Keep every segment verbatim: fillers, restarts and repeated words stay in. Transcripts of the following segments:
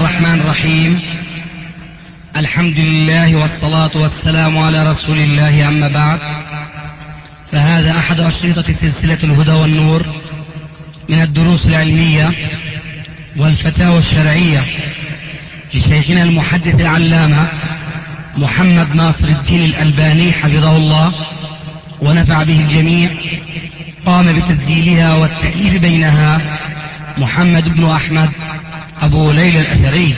الرحمن الرحيم. الحمد لله والصلاة والسلام على رسول الله، أما بعد، فهذا أحد أشرطة سلسلة الهدى والنور من الدروس العلمية والفتاوى الشرعية لشيخنا المحدث العلامة محمد ناصر الدين الألباني حفظه الله ونفع به الجميع. قام بتسجيلها والتأليف بينها محمد بن أحمد أبو ليلى الأثري.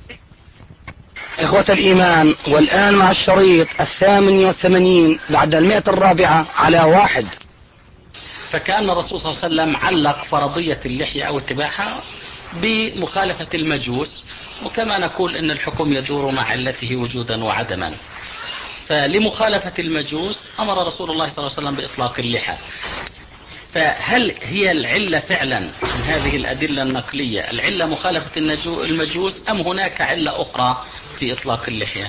إخوة الإيمان، والآن مع الشريط الثامن والثمانين بعد المئة الرابعة على واحد. فكأن الرسول صلى الله عليه وسلم علق فرضية اللحية أو اتباعها بمخالفة المجوس، وكما نقول أن الحكم يدور مع علته وجودا وعدما. فلمخالفة المجوس أمر رسول الله صلى الله عليه وسلم بإطلاق اللحى. فهل هي العلة فعلا من هذه الأدلة النقلية العلة مخالفة المجوس، أم هناك علة أخرى في إطلاق اللحية؟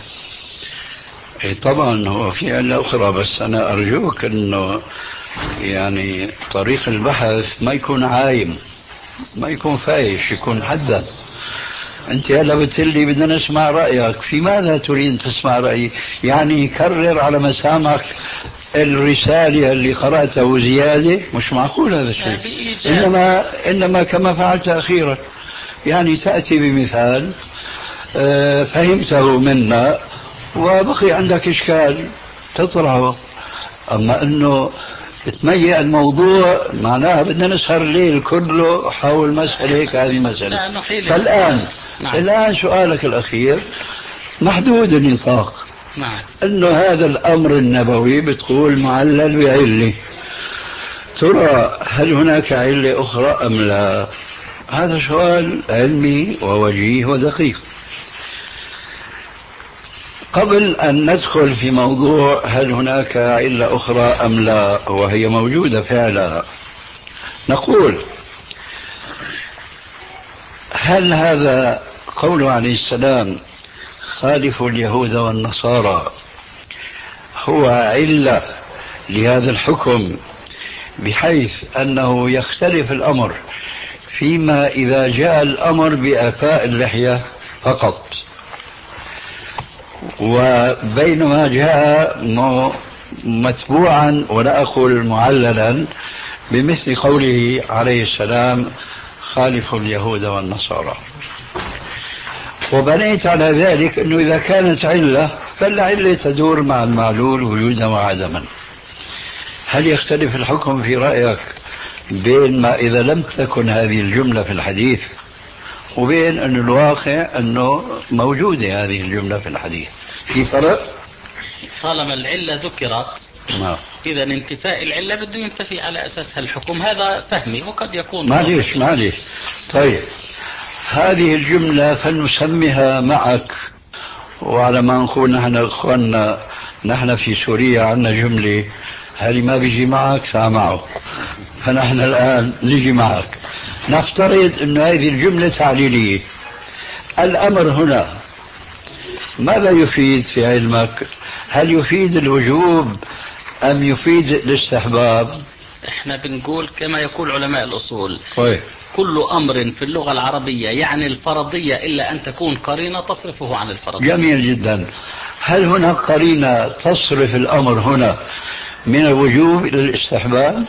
طبعا هو في علة أخرى، بس أنا أرجوك أنه يعني طريق البحث ما يكون عايم، ما يكون فايش، يكون حدث. أنت هلا بتقولي بدنا نسمع رأيك، في ماذا تريد تسمع رأيي؟ يعني كرر على مسامعك الرسالة اللي قرأتها وزيادة؟ مش معقول هذا الشيء. إنما, إنما كما فعلت أخيرا، يعني تأتي بمثال فهمته منا وبقي عندك إشكال تطرحه، أما أنه تميع الموضوع معناها بدنا نسهر الليل كله حول مسألة كهذه مسألة. فالآن نعم. الآن سؤالك الأخير محدود النطاق. نعم. أنه هذا الأمر النبوي بتقول معلل بعلة، ترى هل هناك علة أخرى أم لا؟ هذا سؤال علمي ووجيه ودقيق. قبل أن ندخل في موضوع هل هناك علة أخرى أم لا وهي موجودة فعلا، نقول هل هذا قوله عليه السلام خالف اليهود والنصارى هو علة لهذا الحكم، بحيث أنه يختلف الأمر فيما إذا جاء الأمر بإعفاء اللحية فقط، وبينما جاء متبوعا ولا أقول معللا بمثل قوله عليه السلام خالف اليهود والنصارى. وبنيت على ذلك أنه إذا كانت علة فالعلة تدور مع المعلول وجودا وعدما. هل يختلف الحكم في رأيك بين ما إذا لم تكن هذه الجملة في الحديث وبين أن الواقع أنه موجودة هذه الجملة في الحديث؟ في فرق؟ طالما العلة ذكرت ما. إذا انتفاء العلة بده ينتفي على أساسها الحكم، هذا فهمي وقد يكون معليش معليش. طيب هذه الجملة فلنسميها معك، وعلى ما نقول نحن أخواننا نحن في سوريا عندنا جملة هذه ما بيجي معك سامعه، فنحن الآن نجي معك. نفترض أن هذه الجملة تعليلية. الأمر هنا ماذا يفيد في علمك؟ هل يفيد الوجوب أم يفيد الاستحباب؟ احنا بنقول كما يقول علماء الأصول طيب. كل أمر في اللغة العربية يعني الفرضية إلا أن تكون قرينة تصرفه عن الفرضية. جميل جدا. هل هناك قرينة تصرف الأمر هنا من الوجوب إلى الاستحباب؟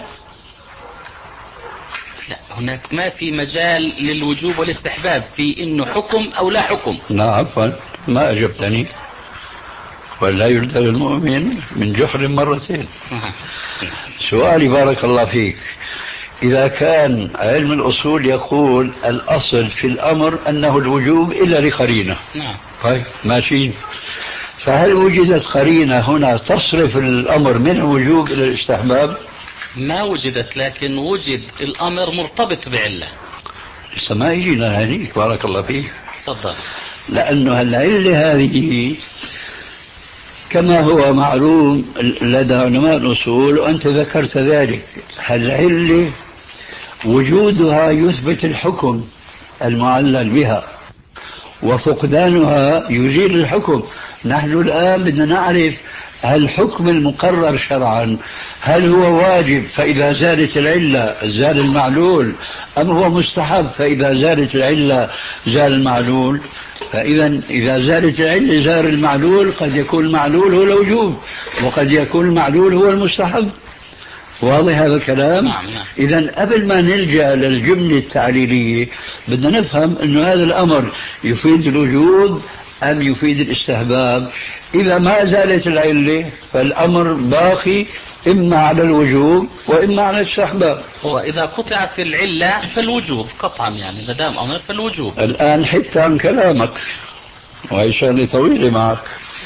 لا، هناك ما في مجال للوجوب والاستحباب في إنه حكم أو لا حكم. لا عفوا، ما أجبتني. ولا يرد المؤمن من جحر مرتين. سؤالي بارك الله فيك، إذا كان علم الأصول يقول الأصل في الأمر أنه الوجوب إلا لقرينة، نعم. طيب ماشيين، فهل وجدت قرينة هنا تصرف الأمر من الوجوب إلى الاستحباب؟ ما وجدت، لكن وجد الأمر مرتبط بعلة. لسه ما يجينا هذيك بارك الله فيك. تفضل. لأنه العلة هذه كما هو معلوم لدى علماء الأصول وأنت ذكرت ذلك، العلة وجودها يثبت الحكم المعلل بها وفقدانها يزيل الحكم. نحن الآن بدنا نعرف الحكم المقرر شرعا هل هو واجب فإذا زالت العلة زال المعلول، أم هو مستحب فإذا زالت العلة زال المعلول؟ فإذا إذا زالت العلة زال المعلول، قد يكون المعلول هو الوجوب وقد يكون المعلول هو المستحب. واضح هذا الكلام؟ نعم نعم. إذا قبل ما نلجأ للجملة التعليلية بدنا نفهم أن هذا الأمر يفيد الوجوب أم يفيد الاستحباب. إذا ما زالت العلة فالأمر باقي إما على الوجوب وإما على الاستحباب. وإذا قطعت العلة فالوجوب قطعا، يعني ما دام أمر فالوجوب. الآن حتى عن كلامك، وهي شغلة طويلة معك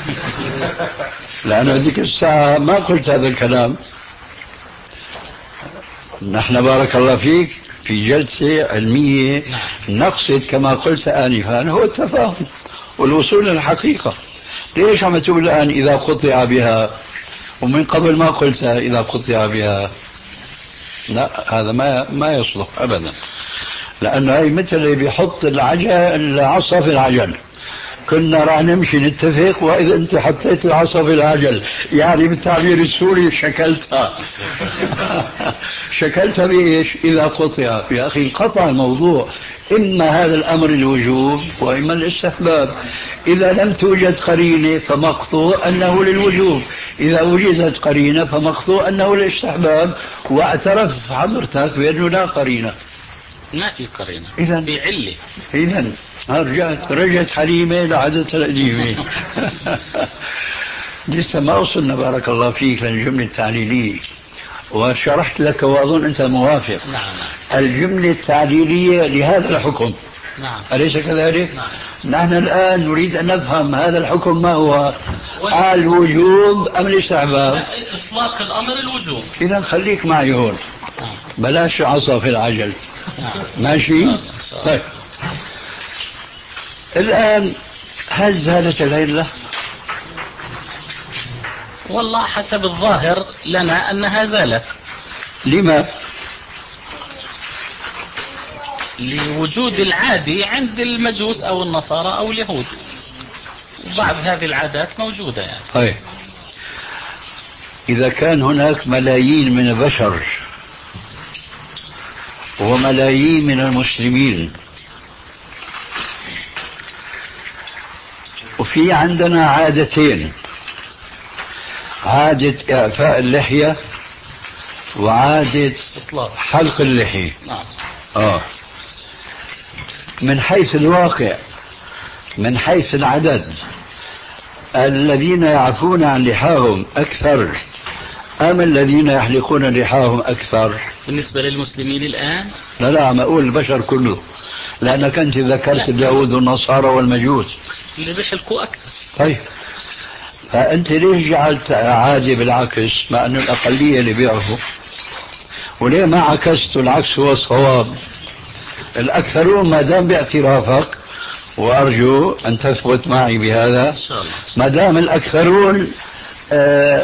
لأنه هذيك الساعة ما قلت هذا الكلام. نحن بارك الله فيك في جلسة علمية نقصد كما قلت آنفا هو التفاهم والوصول للحقيقة. ليش عم تقول الآن إذا قطع بها ومن قبل ما قلت إذا قطع بها؟ لا، هذا ما ما يصلح أبدا، لأنه هي مثل اللي بيحط العجل العصا في العجل. كنا راح نمشي نتفق وإذا أنت حطيت العصا في العجل، يعني بالتعبير السوري شكلتها شكلتها بإيش؟ إذا قطع. يا أخي قطع الموضوع، إما هذا الأمر الوجوب وإما الاستحباب. إذا لم توجد قرينة فمقطوع أنه للوجوب، إذا وجدت قرينة فمقطوع أنه للاستحباب. واعترف حضرتك بأنه لا قرينة، ما في قرينة، إذن في علة. إذن رجعت رجعت حليمة لعادتها القديمة لسه ما وصلنا بارك الله فيك للجملة التعليلية، وشرحت لك وأظن أنت موافق. نعم. الجملة التعليلية لهذا الحكم، نعم. أليس كذلك؟ نعم. نحن الآن نريد أن نفهم هذا الحكم ما هو، الوجوب أم الاستحباب؟ إطلاق الأمر الوجوب. إذا خليك معي هون، بلاش عصا في العجل. ماشي؟ طيب الآن هل زالت العلة؟ والله حسب الظاهر لنا أنها زالت. لما؟ لوجود العادي عند المجوس أو النصارى أو اليهود، وبعض هذه العادات موجودة يعني. طيب إذا كان هناك ملايين من البشر وملايين من المسلمين، وفي عندنا عادتين، عادة إعفاء اللحية وعادة حلق اللحية. نعم. آه. من حيث الواقع، من حيث العدد، الذين يعفون عن لحاهم أكثر أم الذين يحلقون لحاهم أكثر؟ بالنسبة للمسلمين الآن؟ لا لا، عم أقول البشر كله، لأنك أنت ذكرت اليهود والنصارى والمجوس اللي بيحلقوا أكثر. طيب فأنت ليش جعلت عادي بالعكس مع أنه الأقلية اللي بيعرفوا؟ وليه ما عكست العكس هو الصواب؟ الأكثرون ما دام باعترافك، وأرجو أن تثبت معي بهذا، إن شاء الله، ما دام الأكثرون آه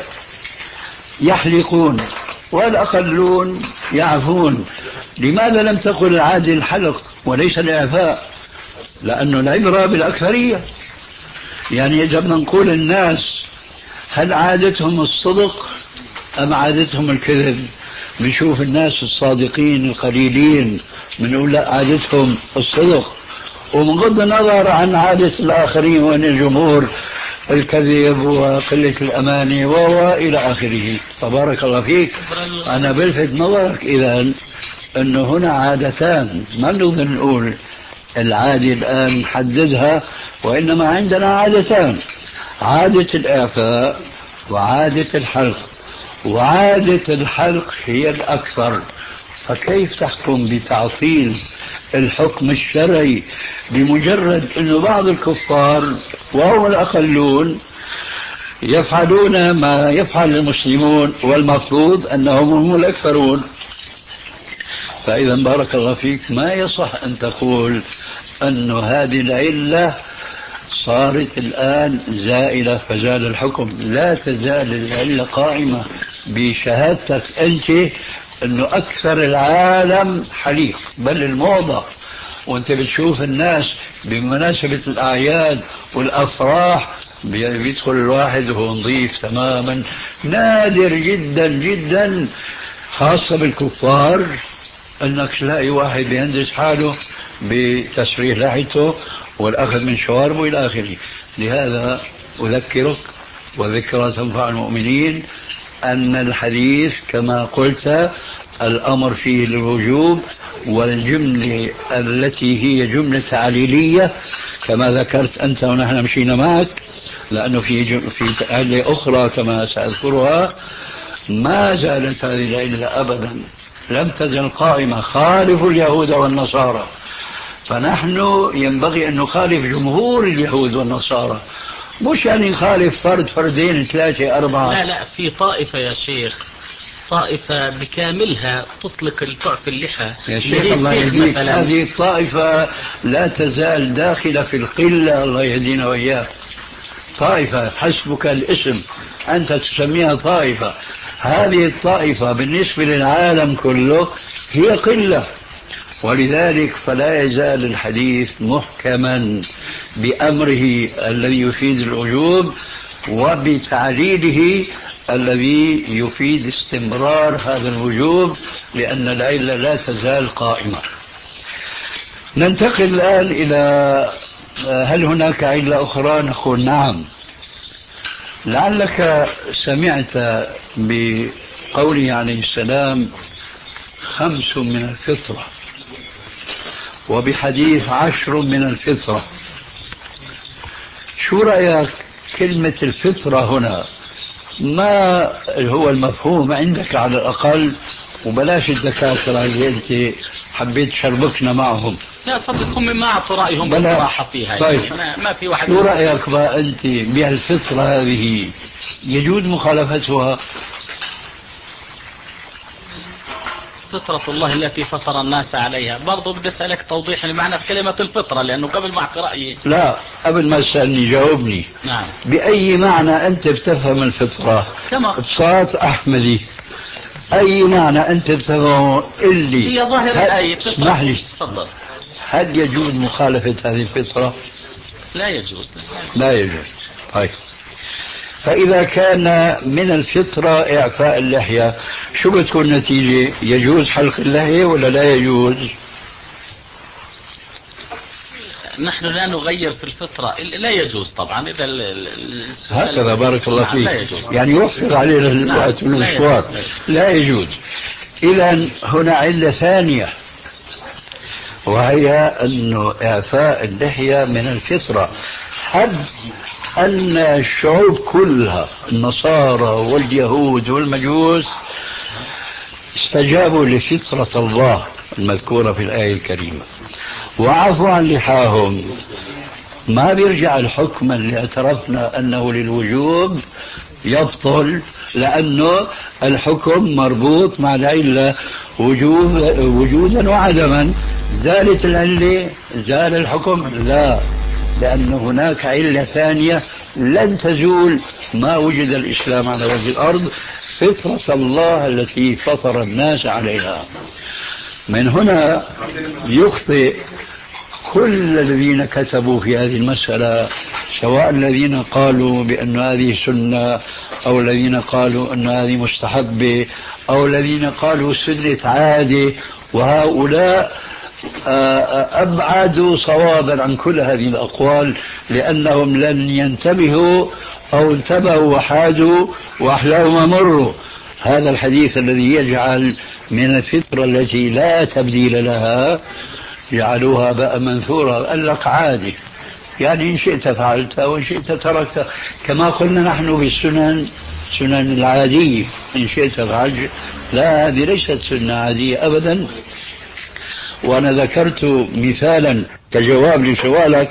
يحلقون والأقلون يعفون، لماذا لم تقل العادي الحلق وليس الإعفاء؟ لأنه العبرة بالأكثرية. يعني إذا بدنا نقول الناس هل عادتهم الصدق أم عادتهم الكذب؟ بنشوف الناس الصادقين القليلين بنقول لا عادتهم الصدق، وبغض النظر عن عادة الآخرين وأن الجمهور الكذب وقلة الأمانة وإلى آخره. تبارك الله فيك. أنا بلفت نظرك إذا أنه هنا عادتان، ما نقدر نقول العادة الآن نحددها، وإنما عندنا عادتان، عادة الإعفاء وعادة الحلق، وعادة الحلق هي الأكثر. فكيف تحكم بتعطيل الحكم الشرعي بمجرد أن بعض الكفار وهم الأقلون يفعلون ما يفعل المسلمون والمفروض أنهم هم الأكثرون؟ فإذا بارك الله فيك ما يصح أن تقول أن هذه العلة صارت الآن زائلة فزال الحكم. لا تزال العلة قائمة بشهادتك أنت أنه أكثر العالم حليق، بل الموضة. وأنت بتشوف الناس بمناسبة الأعياد والأفراح بيدخل الواحد وهو نظيف تماما. نادر جدا جدا خاصة بالكفار انك تلاقي واحد بينزل حاله بتسريح لحيته والاخذ من شواربه الى اخره. لهذا اذكرك وذكرى تنفع المؤمنين ان الحديث كما قلت الامر فيه للوجوب، والجملة التي هي جملة تعليلية كما ذكرت انت ونحن مشينا معك، لانه في في علة اخرى كما ساذكرها ما زالت هذه العلة ابدا لم تزل قائمة، خالف اليهود والنصارى. فنحن ينبغي أن نخالف جمهور اليهود والنصارى، مش يعني نخالف فرد فردين ثلاثة أربعة. لا لا، في طائفة يا شيخ، طائفة بكاملها تطلق الطعف اللحى يا شيخ الله يهديك، هذه الطائفة لا تزال داخلة في القلة، الله يهدينا وإياه. طائفة حسبك الاسم، أنت تسميها طائفة. هذه الطائفة بالنسبة للعالم كله هي قلة، ولذلك فلا يزال الحديث محكما بأمره الذي يفيد الوجوب وبتعليله الذي يفيد استمرار هذا الوجوب، لأن العلة لا تزال قائمة. ننتقل الآن إلى هل هناك علة أخرى؟ نقول نعم. لعلك سمعت بقوله عليه السلام خمس من الفطرة، وبحديث عشر من الفطرة. شو رأيك كلمة الفطرة هنا؟ ما هو المفهوم عندك على الأقل؟ وبلاش الدكاترة اللي أنت حبيت تشربكنا معهم. لا صدقهم ما أعطوا رأيهم بصراحة فيها. طيب يعني ما في واحد. شو رأيك بقى أنت بهالفطرة هذه؟ يجوز مخالفتها؟ فطرة الله التي فطر الناس عليها. برضو بدي أسألك توضيح لمعنى في كلمة الفطرة، لأنه قبل ما أعطي رأيي. لا قبل ما تسألني جاوبني. نعم. بأي معنى أنت بتفهم الفطرة؟ كما بصوت أحمدي، أي معنى أنت بتفهمه اللي هي ظاهر الآية؟ اسمح لي، تفضل. هل يجوز مخالفة هذه الفطرة؟ لا يجوز. لا يجوز. طيب فإذا كان من الفطرة إعفاء اللحية، شو بتكون النتيجة؟ يجوز حلق اللحية ولا لا يجوز؟ نحن لا نغير في الفطرة، لا يجوز طبعا. إذا هكذا بارك الله فيك. لا يجوز. يعني يوفر علينا الوقت من السؤال. لا يجوز. إذا هنا علة ثانية، وهي أن إعفاء اللحية من الفطرة، حد أن الشعوب كلها النصارى واليهود والمجوس استجابوا لفطرة الله المذكورة في الآية الكريمة وعفوا عن لحاهم. ما بيرجع الحكم اللي اعترفنا أنه للوجوب يبطل، لأنه الحكم مربوط مع العلة وجوب وجودا وعدما. زالت العلة زال الحكم؟ لا، لأن هناك علة ثانية لن تزول ما وجد الإسلام على وجه الأرض، فطرة الله التي فطر الناس عليها. من هنا يخطئ كل الذين كتبوا في هذه المسألة، سواء الذين قالوا بأن هذه سنة أو الذين قالوا أن هذه مستحبة أو الذين قالوا سنة عادة، وهؤلاء أبعدوا صوابا عن كل هذه الأقوال، لأنهم لن ينتبهوا أو انتبهوا وحادوا وأحلاهم مروا. هذا الحديث الذي يجعل من الفطرة التي لا تبديل لها جعلوها بقى منثورة. قال لك عادي، يعني إن شئت فعلت وإن شئت تركت، كما قلنا نحن بالسنن سنن العادية، إن شئت فعلت. لا، هذه ليست سنة عادية أبدا. وأنا ذكرت مثالا كجواب لسؤالك،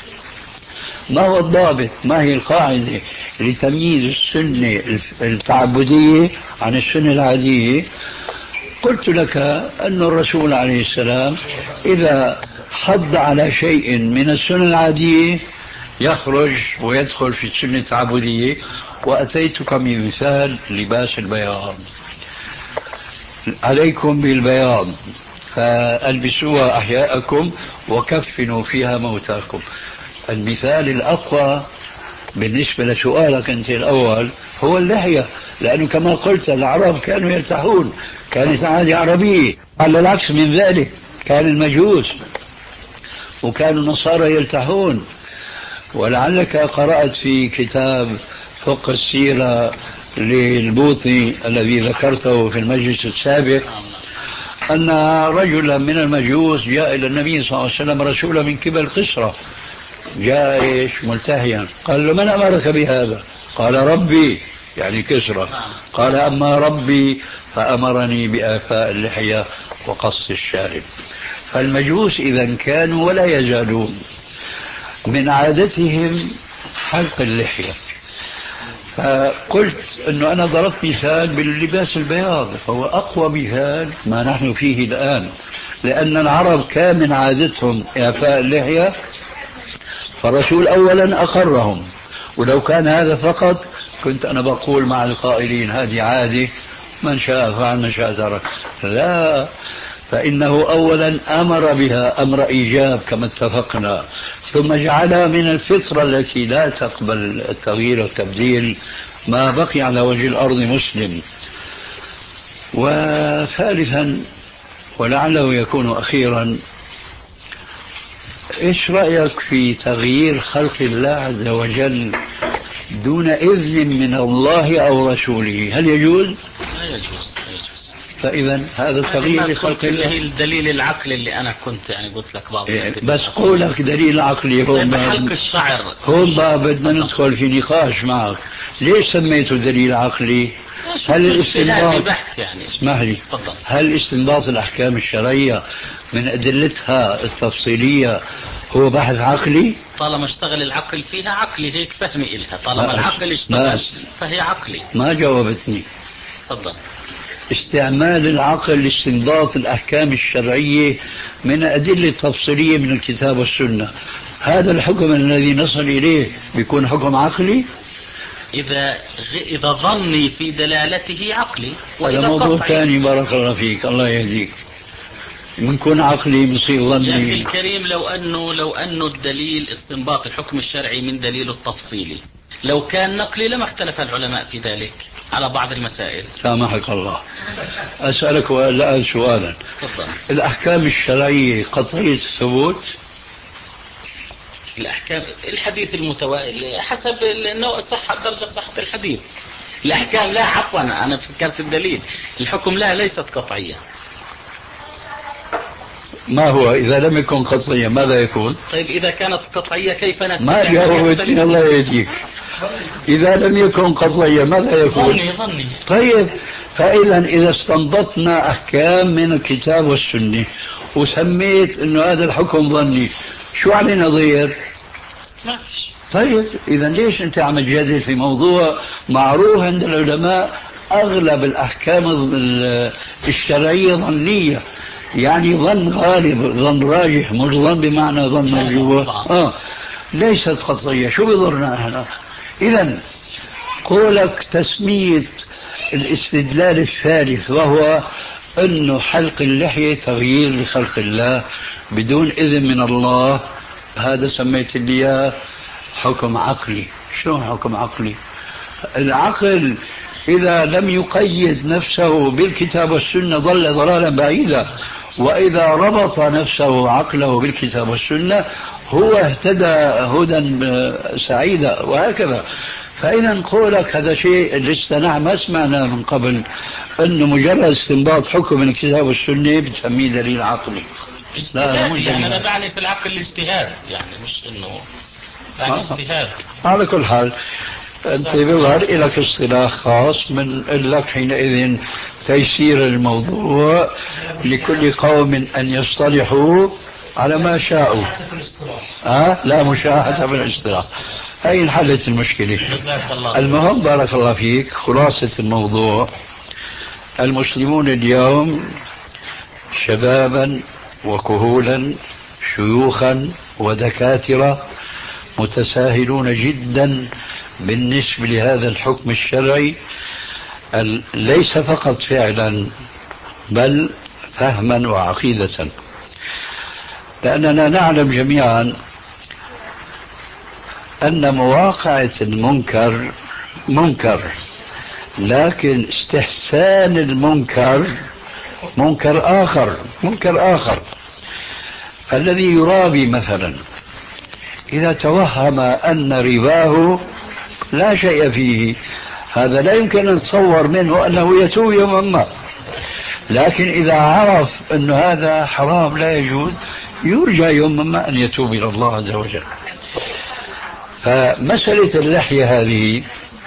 ما هو الضابط، ما هي القاعدة لتمييز السنة التعبدية عن السنة العادية؟ قلت لك أن الرسول عليه السلام إذا حض على شيء من السنة العادية يخرج ويدخل في السنة التعبدية. وأتيتك بمثال لباس البياض، عليكم بالبياض فألبسوها أحياءكم وكفنوا فيها موتاكم. المثال الأقوى بالنسبة لسؤالك أنت الأول هو اللحية، لأنه كما قلت العرب كانوا يلتحون، كانت عادة عربية. على العكس من ذلك كان المجوس وكانوا النصارى يلتحون. ولعلك قرأت في كتاب فقه السيرة للبوطي الذي ذكرته في المجلس السابق أن رجلا من المجوس جاء إلى النبي صلى الله عليه وسلم رسولا من قبل قسرة، جاء إيش ملتحيا، قال له من أمرك بهذا؟ قال ربي، يعني كسرى. قال أما ربي فأمرني بإعفاء اللحية وقص الشارب. فالمجوس إذا كانوا ولا يزالون من عادتهم حلق اللحية. فقلت أنه أنا ضربت مثال باللباس البياض، فهو أقوى مثال ما نحن فيه الآن، لأن العرب كان من عادتهم إعفاء اللحية، فالرسول أولا أقرهم. ولو كان هذا فقط كنت أنا بقول مع القائلين هذه عادة من شاء فعل من شاء ترك. لا، فإنه أولا أمر بها أمر إيجاب كما اتفقنا، ثم جعلها من الفطرة التي لا تقبل التغيير والتبديل ما بقي على وجه الأرض مسلم. وثالثا ولعله يكون أخيرا، إيش رأيك في تغيير خلق الله عز وجل دون إذن من الله أو رسوله؟ هل يجوز؟ لا يجوز، لا يجوز. فإذا هذا التغيير لخلق الله هي الدليل العقلي اللي أنا كنت يعني قلت لك بعض إيه بس قولك دليل عقلي. هون حلق الشعر، هون بقى بدنا ندخل في نقاش معك. ليش سميته دليل عقلي؟ هل الاستنباط يعني اسمح لي فضل. هل استنباط الأحكام الشرعية من أدلتها التفصيلية هو بحث عقلي؟ طالما اشتغل العقل فيها عقلي، هيك فهمي إلها. طالما العقل اشتغل فهي عقلي. ما جاوبتني. تفضل. استعمال العقل لاستنباط الأحكام الشرعية من أدلة تفصيلية من الكتاب والسنة، هذا الحكم الذي نصل إليه بيكون حكم عقلي؟ إذا إذا ظني في دلالته عقلي، وإذا موضوع ثاني. بارك الله فيك، الله يهديك. منكون عقلي مصير ظني. يا أخي الكريم، لو أنه لو أنه الدليل استنباط الحكم الشرعي من دليل التفصيلي، لو كان نقلي لما اختلف العلماء في ذلك على بعض المسائل. سامحك الله. أسألك الآن سؤالا. تفضل. الأحكام الشرعية قطعية الثبوت؟ الأحكام الحديث المتوالي حسب النوع صحة درجة صحة الحديث. الأحكام لا، عفوا أنا فكرت الدليل. الحكم لا ليست قطعية. ما هو إذا لم يكن قطعية ماذا يكون؟ طيب إذا كانت قطعية كيف نتبع؟ ما جاوبتني، الله يهديك. إذا لم يكن قطعية ماذا يكون؟ ظني ظني. طيب، فإذا إذا استنبطنا أحكام من الكتاب والسنة وسميت إنه هذا الحكم ظني، شو علينا ضير؟ ما فيش. طيب إذا ليش أنت عم تجادل في موضوع معروف عند العلماء أغلب الأحكام الشرعية ظنية، يعني ظن غالب، ظن راجح، مش ظن بمعنى ظن مرجوح. آه ليست قطعية. شو بضرنا احنا؟ إذا قولك تسمية الاستدلال الثالث وهو أنه حلق اللحية تغيير لخلق الله بدون إذن من الله، هذا سميت لي حكم عقلي. شو حكم عقلي؟ العقل إذا لم يقيد نفسه بالكتاب والسنة ضل ضلالا بعيدا، وإذا ربط نفسه عقله بالكتاب والسنة هو اهتدى هدى سعيدا، وهكذا. فإذا نقولك هذا شيء اللي استنع ما سمعنا من قبل، أنه مجرد استنباط حكم من الكتاب والسنة بتسميه دليل عقلي. لا مش يعني أنا بعني في العقل الاجتهاد، يعني مش إنه يعني اجتهاد. على كل حال أنت بظهر لك اصطلاح خاص من لك حينئذ تيسير الموضوع لكل قوم أن يصطلحوا على ما شاءوا. أه؟ لا مشاحة في الاصطلاح. هاي انحلت المشكلة. المهم بارك الله فيك، خلاصة الموضوع: المسلمون اليوم شبابا وكهولا شيوخا ودكاترة متساهلون جدا بالنسبة لهذا الحكم الشرعي، ليس فقط فعلا بل فهما وعقيدة. لأننا نعلم جميعا أن مواقعة المنكر منكر، لكن استحسان المنكر منكر آخر منكر آخر. فالذي يرابي مثلا إذا توهم أن رباه لا شيء فيه، هذا لا يمكن أن نتصور منه أنه يتوب يوما ما، لكن إذا عرف أن هذا حرام لا يجوز يرجى يوما ما أن يتوب إلى الله عز وجل. فمسألة اللحية هذه،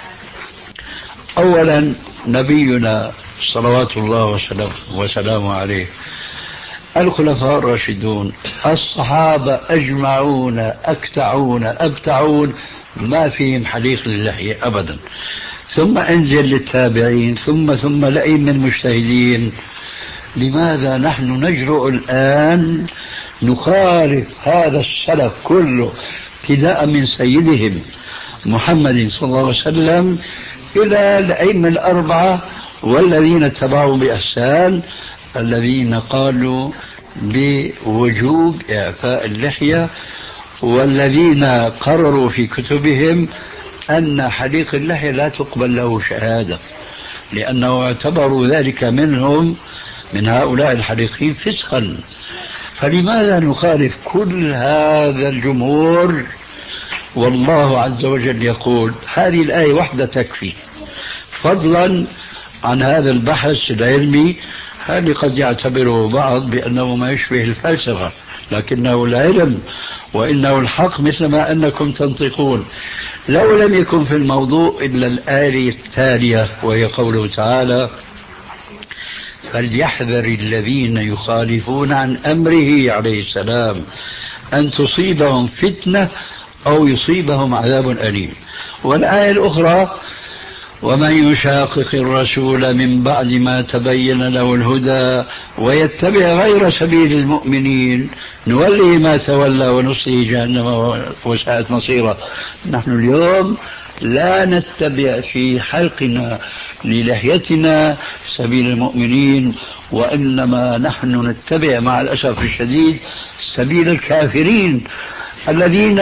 أولا نبينا صلوات الله وسلامه عليه، الخلفاء الراشدون، الصحابة أجمعون أكتعون أبتعون ما فيهم حليق للحية أبدا، ثم انزل للتابعين، ثم ثم لئيم المجتهدين. لماذا نحن نجرؤ الآن نخالف هذا السلف كله ابتداء من سيدهم محمد صلى الله عليه وسلم إلى الأئمة الأربعة والذين اتبعوا بإحسان، الذين قالوا بوجوب إعفاء اللحية، والذين قرروا في كتبهم أن حليق اللحية لا تقبل له شهادة، لأنه اعتبروا ذلك منهم من هؤلاء الحليقين فسقا. فلماذا نخالف كل هذا الجمهور؟ والله عز وجل يقول هذه الآية وحدة تكفي، فضلا عن هذا البحث العلمي هذا قد يعتبره بعض بأنه ما يشبه الفلسفة، لكنه العلم وإنه الحق مثل ما أنكم تنطقون. لو لم يكن في الموضوع إلا الآية التالية وهي قوله تعالى فليحذر الذين يخالفون عن أمره عليه السلام أن تصيبهم فتنة أو يصيبهم عذاب أليم. والآية الأخرى ومن يشاقق الرسول من بعد ما تبين له الهدى ويتبع غير سبيل المؤمنين نوله ما تولى ونصله جهنم وساءت مصيره. نحن اليوم لا نتبع في حلقنا للحيتنا سبيل المؤمنين، وإنما نحن نتبع مع الأسف الشديد سبيل الكافرين، الذين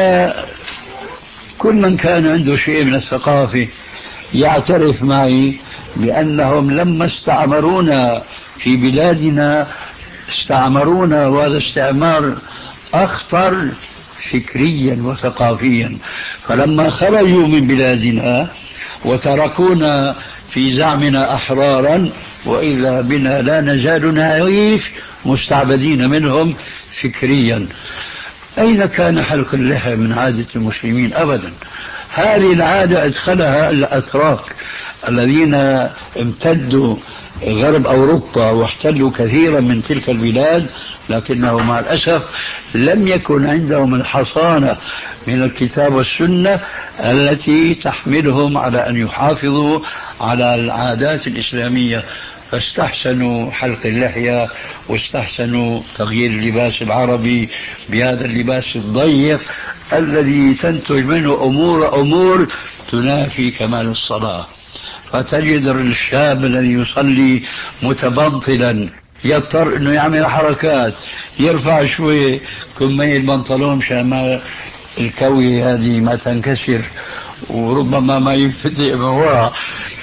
كل من كان عنده شيء من الثقافة يعترف معي بأنهم لما استعمرونا في بلادنا استعمرونا، وهذا استعمار أخطر فكريا وثقافيا. فلما خرجوا من بلادنا وتركونا في زعمنا أحرارا، وإلا بنا لا نزال نعيش مستعبدين منهم فكريا. أين كان حلق اللحى من عادة المسلمين؟ أبدا. هذه العادة ادخلها الأتراك الذين امتدوا غرب أوروبا واحتلوا كثيرا من تلك البلاد، لكنه مع الأسف لم يكن عندهم الحصانة من الكتاب والسنة التي تحملهم على أن يحافظوا على العادات الإسلامية، فاستحسنوا حلق اللحية واستحسنوا تغيير اللباس العربي بهذا اللباس الضيق الذي تنتج منه أمور أمور تنافي كمال الصلاة. فتجد الشاب الذي يصلي متبنطلا يضطر انه يعمل حركات، يرفع شوي كمية البنطلون مشان ما الكوية هذه ما تنكسر، وربما ما ينفتح من وراء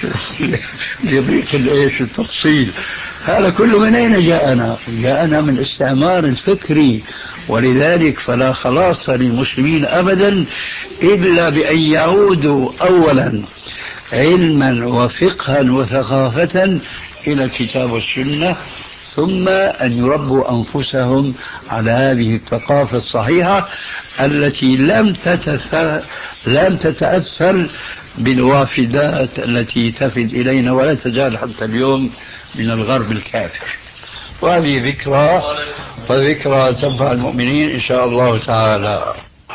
ليضيق الايش التفصيل. هذا كله من اين جاءنا؟ جاءنا من الاستعمار الفكري. ولذلك فلا خلاص للمسلمين ابدا الا بان يعودوا اولا علما وفقها وثقافة إلى الكتاب والسنة، ثم أن يربوا أنفسهم على هذه الثقافة الصحيحة التي لم تتف... لم تتأثر بالوافدات التي تفد إلينا ولا تزال حتى اليوم من الغرب الكافر. وهذه ذكرى وذكرى تنفع المؤمنين إن شاء الله تعالى.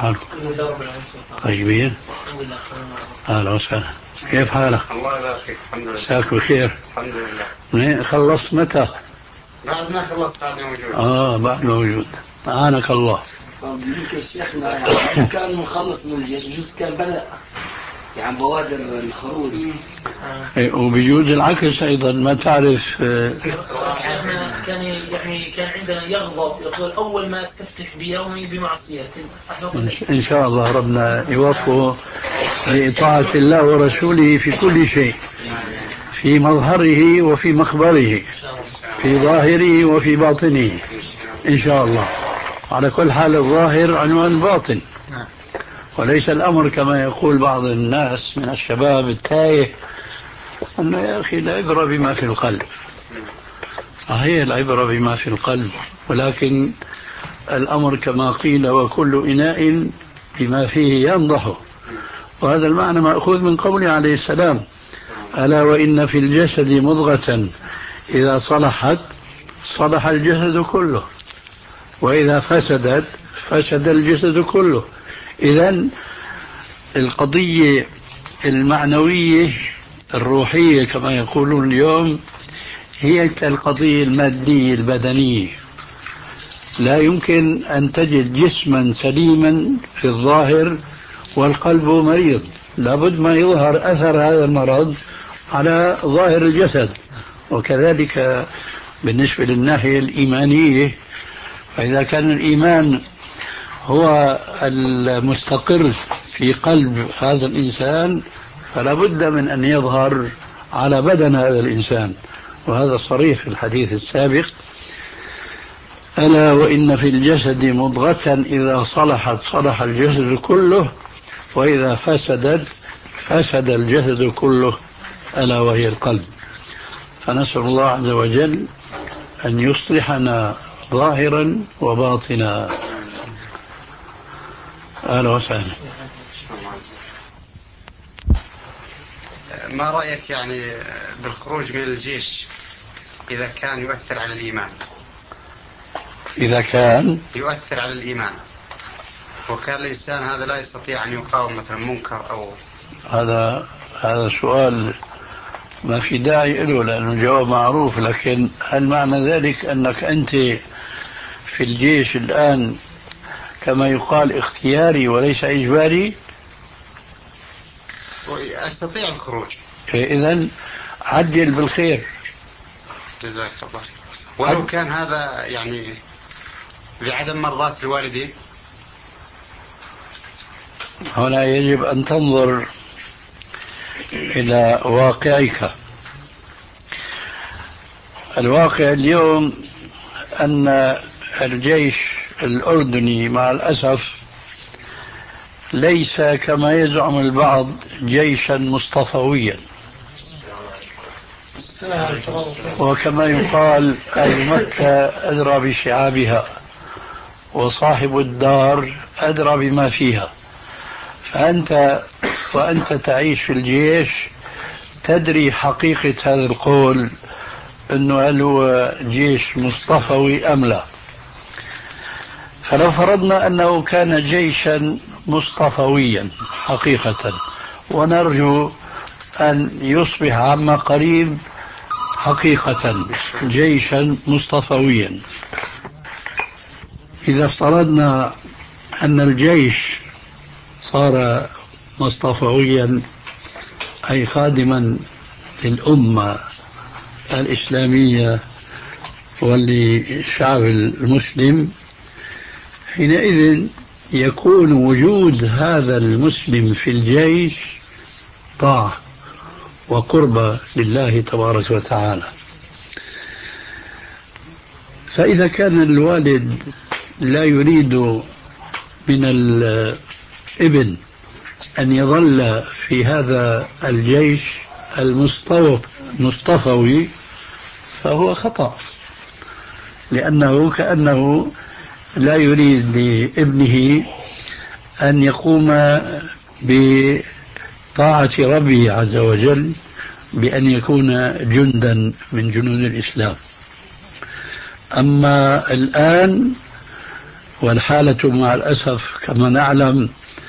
طيبين، أهلا وسهلا، كيف حالك؟ الله يبارك، الحمد لله. مساك بخير. الحمد لله. خلصت متى؟ بعد ما خلصت هذا موجود. اه بعد موجود. أعانك الله. يمكن شيخنا كان مخلص من الجيش، جزء كان بدأ يعني بوادر الخروج. وبيجوز العكس أيضا، ما تعرف. كان يعني كان عندنا يغضب يقول أول ما استفتح بيومي بمعصية. إن شاء الله ربنا يوفقه لإطاعة الله ورسوله في كل شيء، في مظهره وفي مخبره، في ظاهره وفي باطنه إن شاء الله. على كل حال الظاهر عنوان الباطن، وليس الأمر كما يقول بعض الناس من الشباب التايه أنه يا أخي العبرة بما في القلب. صحيح العبرة بما في القلب، ولكن الأمر كما قيل وكل إناء بما فيه ينضح، وهذا المعنى مأخوذ من قوله عليه السلام: ألا وإن في الجسد مضغة إذا صلحت صلح الجسد كله، وإذا فسدت فسد الجسد كله. إذن القضية المعنوية الروحية كما يقولون اليوم هي كالقضية المادية البدنية. لا يمكن أن تجد جسما سليما في الظاهر والقلب مريض، لابد ما يظهر أثر هذا المرض على ظاهر الجسد. وكذلك بالنسبة للناحية الإيمانية، فإذا كان الإيمان هو المستقر في قلب هذا الإنسان فلا بد من أن يظهر على بدن هذا الإنسان، وهذا صريح في الحديث السابق: ألا وإن في الجسد مضغة إذا صلحت صلح الجسد كله، وإذا فسدت فسد الجسد كله، ألا وهي القلب. فنسأل الله عز وجل أن يصلحنا ظاهرا وباطنا. أهلا وسهلا. ما رأيك يعني بالخروج من الجيش إذا كان يؤثر على الإيمان؟ إذا كان يؤثر على الإيمان وكان الإنسان هذا لا يستطيع أن يقاوم مثلا منكر أو هذا هذا سؤال ما في داعي له لأنه الجواب معروف، لكن هل معنى ذلك أنك أنت في الجيش الآن كما يقال اختياري وليس إجباري؟ أستطيع الخروج. إذن عجل بالخير. جزاك الله. ولو كان هذا يعني لعدم مرضاة الوالدين؟ هنا يجب أن تنظر إلى واقعك. الواقع اليوم أن الجيش الأردني مع الأسف ليس كما يزعم البعض جيشا مصطفويا، وكما يقال أهل مكة أدرى بشعابها وصاحب الدار أدرى بما فيها. فأنت وأنت تعيش في الجيش تدري حقيقة هذا القول، أنه هل هو جيش مصطفوي أم لا. فلو فرضنا أنه كان جيشا مصطفويا حقيقة، ونرجو أن يصبح عما قريب حقيقة جيشا مصطفويا، إذا افترضنا أن الجيش صار مصطفويا أي خادما للأمة الإسلامية وللشعب المسلم، حينئذ يكون وجود هذا المسلم في الجيش طاعة وقربة لله تبارك وتعالى. فإذا كان الوالد لا يريد من الابن أن يظل في هذا الجيش المصطفوي فهو خطأ، لأنه كأنه لا يريد لابنه أن يقوم بطاعة ربه عز وجل بأن يكون جندا من جنود الإسلام. أما الآن والحالة مع الأسف كما نعلم،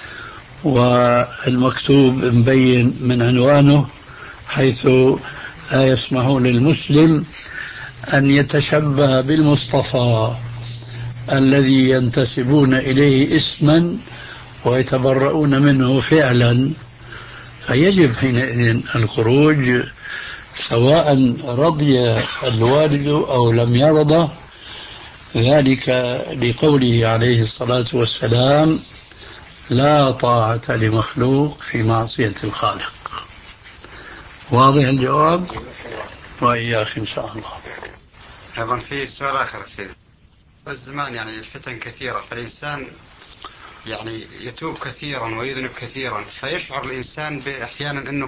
والمكتوب مبين من عنوانه، حيث لا يسمحون للمسلم أن يتشبه بالمصطفى الذي ينتسبون إليه اسما ويتبرؤون منه فعلا. فيجب حينئذ الخروج سواء رضي الوالد أو لم يرضى، ذلك لقوله عليه الصلاة والسلام: لا طاعة لمخلوق في معصية الخالق. واضح الجواب؟ وإياك إن شاء الله. أيضا في سؤال آخر سيدي. الزمان يعني الفتن كثيرة، فالإنسان يعني يتوب كثيرا ويذنب كثيرا، فيشعر الإنسان أحيانا أنه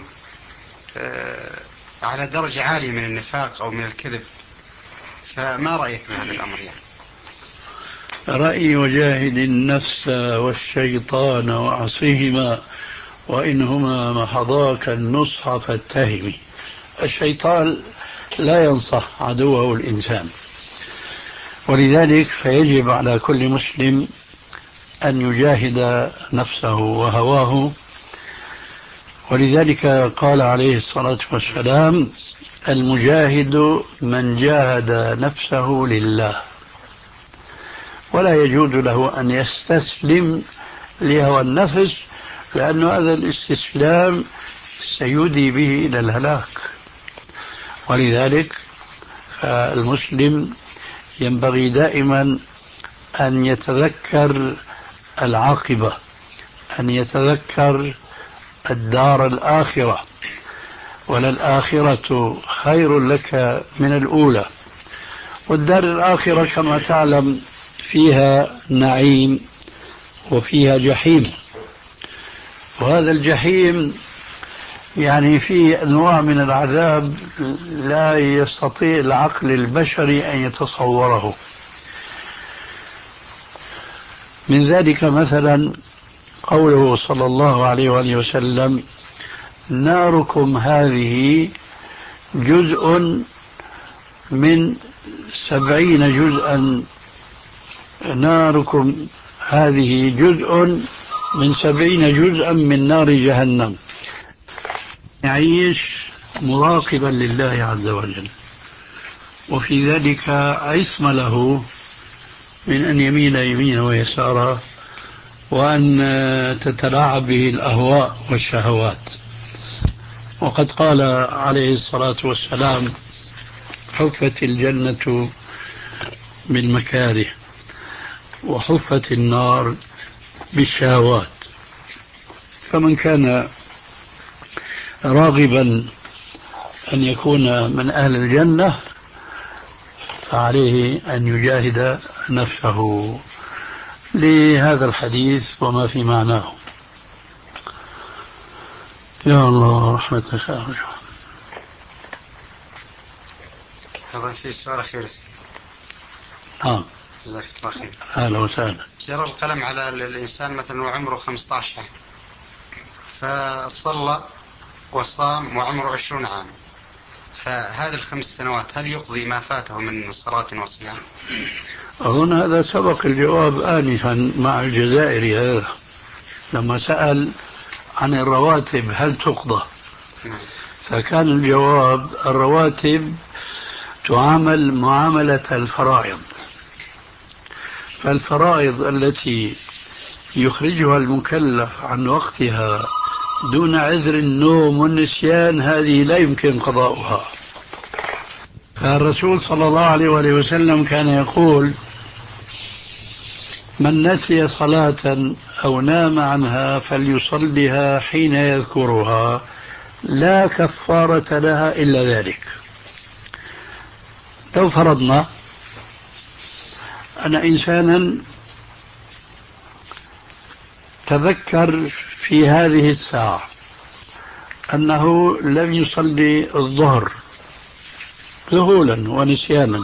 على درجة عالية من النفاق أو من الكذب، فما رأيك بهذا الأمر؟ يعني رأي: وجاهد النفس والشيطان وعصيهما وإنهما محضاك النصح فاتهم. الشيطان لا ينصح عدوه الإنسان، ولذلك فيجب على كل مسلم أن يجاهد نفسه وهواه. ولذلك قال عليه الصلاة والسلام: المجاهد من جاهد نفسه لله، ولا يجوز له أن يستسلم لهوى النفس، لأن هذا الاستسلام سيودي به إلى الهلاك. ولذلك المسلم ينبغي دائما أن يتذكر العاقبة، أن يتذكر الدار الآخرة، وللآخرة خير لك من الأولى. والدار الآخرة كما تعلم فيها نعيم وفيها جحيم، وهذا الجحيم يعني فيه أنواع من العذاب لا يستطيع العقل البشري أن يتصوره. من ذلك مثلا قوله صلى الله عليه وآله وسلم: ناركم هذه جزء من سبعين جزءا ناركم هذه جزء من سبعين جزءا من نار جهنم. يعيش مراقبا لله عز وجل، وفي ذلك عصم له من أن يميل يمينا ويسارا، وأن تتلاعب به الأهواء والشهوات. وقد قال عليه الصلاة والسلام: حفت الجنة بالمكاره وحفت النار بالشهوات. فمن كان راغبا أن يكون من أهل الجنة فعليه أن يجاهد نفسه لهذا الحديث وما في معناه. يا الله رحمتك أرجو. هذا في سؤال أخير. نعم. جزاك الله خير. أهلا وسهلا. جرى القلم على الإنسان مثلا وعمره خمسة عشر عام، فصلى وصام وعمره عشرون عام، فهذه الخمس سنوات هل يقضي ما فاته من صلاة وصيام؟ أظن هذا سبق الجواب آنفا مع الجزائري هذا لما سأل عن الرواتب هل تقضى، فكان الجواب: الرواتب تعامل معاملة الفرائض، فالفرائض التي يخرجها المكلف عن وقتها دون عذر النوم والنسيان هذه لا يمكن قضاؤها. فالرسول صلى الله عليه وآله وسلم كان يقول: من نسي صلاة أو نام عنها فليصلها حين يذكرها لا كفارة لها إلا ذلك. لو فرضنا أن إنسانا تذكر في هذه الساعة أنه لم يصلي الظهر ذهولا ونسيانا،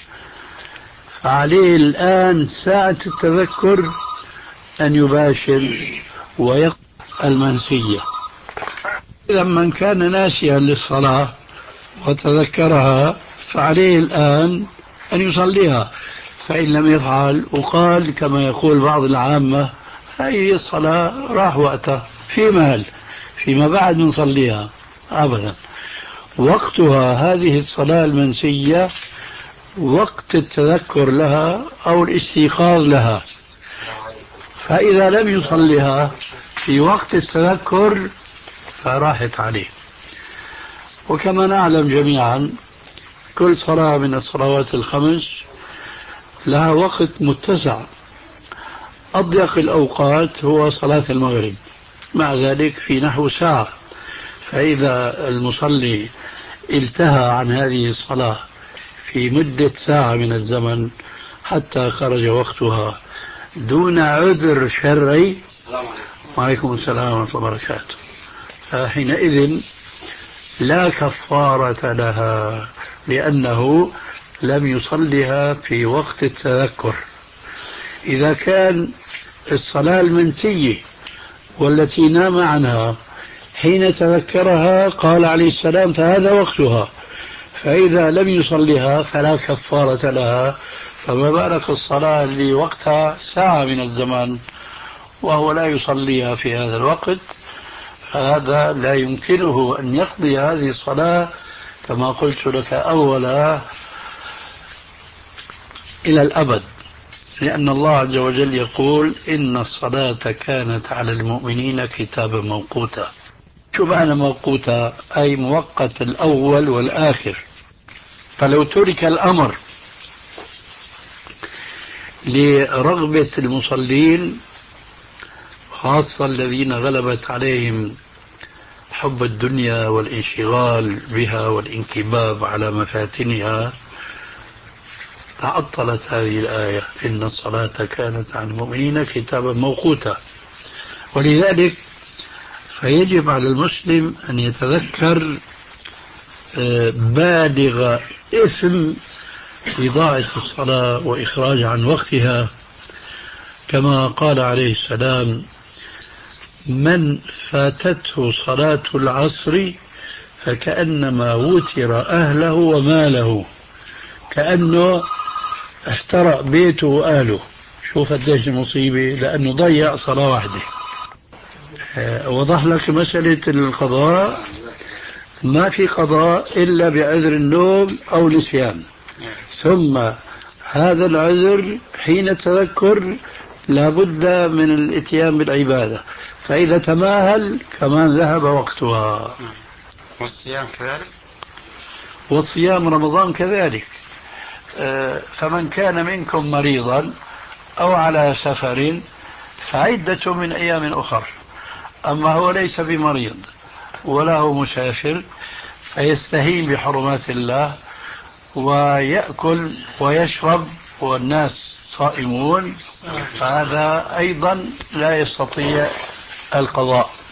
فعليه الآن ساعة التذكر أن يباشر ويقضي المنسية. إذا من كان ناسيا للصلاة وتذكرها فعليه الآن أن يصليها، فإن لم يفعل وقال كما يقول بعض العامة هذه الصلاة راح وقتها في مال فيما بعد نصليها، أبدا. وقتها هذه الصلاة المنسية وقت التذكر لها أو الاستيقاظ لها، فإذا لم يصليها في وقت التذكر فراحت عليه. وكما نعلم جميعا كل صلاة من الصلوات الخمس لها وقت متسع، أضيق الأوقات هو صلاة المغرب، مع ذلك في نحو ساعة. فإذا المصلي التهى عن هذه الصلاة في مدة ساعة من الزمن حتى خرج وقتها دون عذر شرعي، السلام عليكم. وعليكم السلام ورحمة الله وبركاته، فحينئذ لا كفارة لها، لأنه لم يصلها في وقت التذكر. إذا كان الصلاة المنسية والتي نام عنها حين تذكرها قال عليه السلام فهذا وقتها، فإذا لم يصلها فلا كفارة لها، فما بالك الصلاة اللي وقتها ساعة من الزمان وهو لا يصليها في هذا الوقت، هذا لا يمكنه أن يقضي هذه الصلاة كما قلت لك أولا إلى الأبد، لأن الله عز وجل يقول إن الصلاة كانت على المؤمنين كتابا موقوتا. شو معنى موقوتا؟ أي موقت الأول والآخر. فلو ترك الأمر لرغبة المصلين خاصة الذين غلبت عليهم حب الدنيا والانشغال بها والانكباب على مفاتنها، تعطلت هذه الآية إن الصلاة كانت على المؤمنين كتابا موقوتا. ولذلك فيجب على المسلم أن يتذكر بالغ إثم إضاعة الصلاة وإخراج عن وقتها، كما قال عليه السلام من فاتته صلاة العصر فكأنما وتر أهله وماله، كأنه احترق بيته وآله. شوف قديش المصيبة، لأنه ضيع صلاة واحدة. وضح لك مسألة القضاء، ما في قضاء إلا بعذر النوم أو نسيان، ثم هذا العذر حين التذكر لابد من الاتيان بالعبادة، فإذا تماهل كمان ذهب وقتها. والصيام كذلك؟ والصيام رمضان كذلك. فمن كان منكم مريضا أو على سفر فعدة من أيام أخر. أما هو ليس بمريض ولا هو مسافر فيستهين بحرمات الله ويأكل ويشرب والناس صائمون، فهذا أيضا لا يستطيع القضاء.